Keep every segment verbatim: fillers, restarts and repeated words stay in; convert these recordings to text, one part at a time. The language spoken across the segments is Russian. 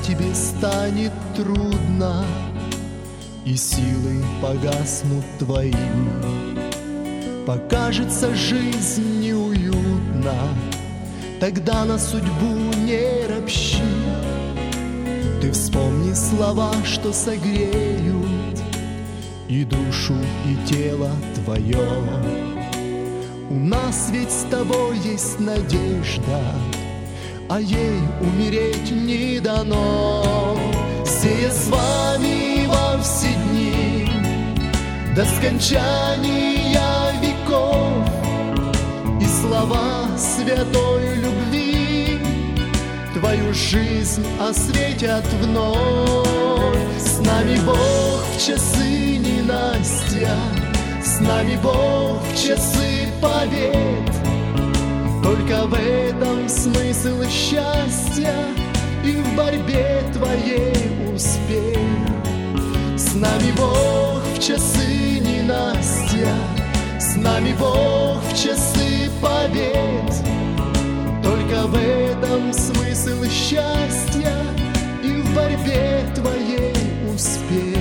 тебе станет трудно, и силы погаснут твои, покажется жизнь неуютна, тогда на судьбу не ропщи. Ты вспомни слова, что согреют и душу, и тело твое. У нас ведь с тобой есть надежда, а ей умереть не дано. Сея с вами во все дни до скончания веков, и слова святой любви твою жизнь осветят вновь. С нами Бог в часы ненастья, с нами Бог в часы побед. Только в этом смысл счастья, и в борьбе твоей успех. С нами Бог в часы ненастья, с нами Бог в часы побед. Только в этом смысл счастья, и в борьбе твоей успех.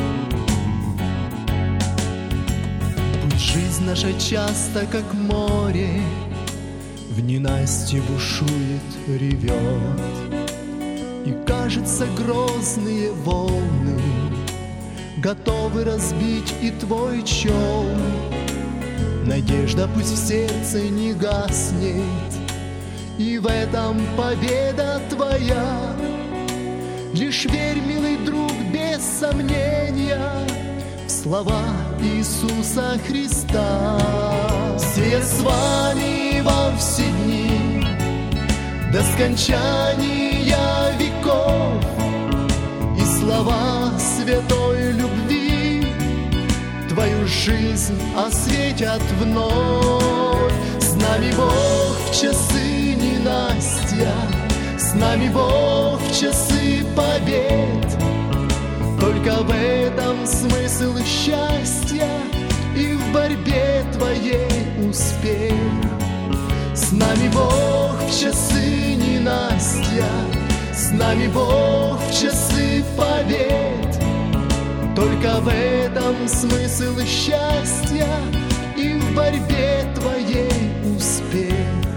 Пусть жизнь наша часто как море, в ненастье бушует, ревет, и кажется, грозные волны готовы разбить и твой челн. Надежда пусть в сердце не гаснет, и в этом победа твоя. Лишь верь, милый друг, без сомнения в слова Иисуса Христа. Сея с вами во все дни до скончания веков, и слова святой любви твою жизнь осветят вновь. С нами Бог в часы ненастья, с нами Бог в часы побед. Только в этом смысл счастья, и в борьбе твоей успех. С нами Бог в часы ненастья, с нами Бог в часы побед. Только в этом смысл счастья, и в борьбе твоей успех.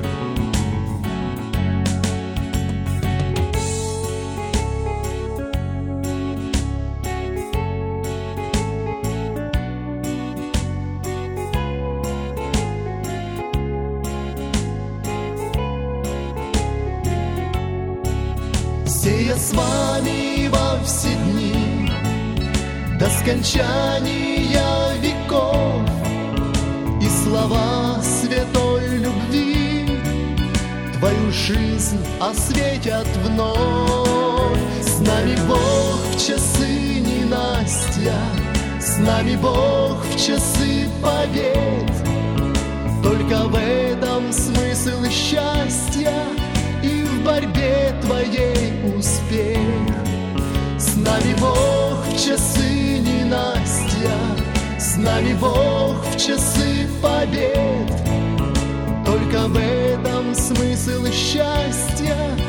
Сея с вами во все дни до скончания веков, и слова святой любви твою жизнь осветят вновь. С нами Бог в часы ненастья, с нами Бог в часы побед. Только в этом смысл счастья, и в борьбе твоей успех. С нами Бог в часы ненастья, с нами Бог в часы побед. Только в этом смысл счастья,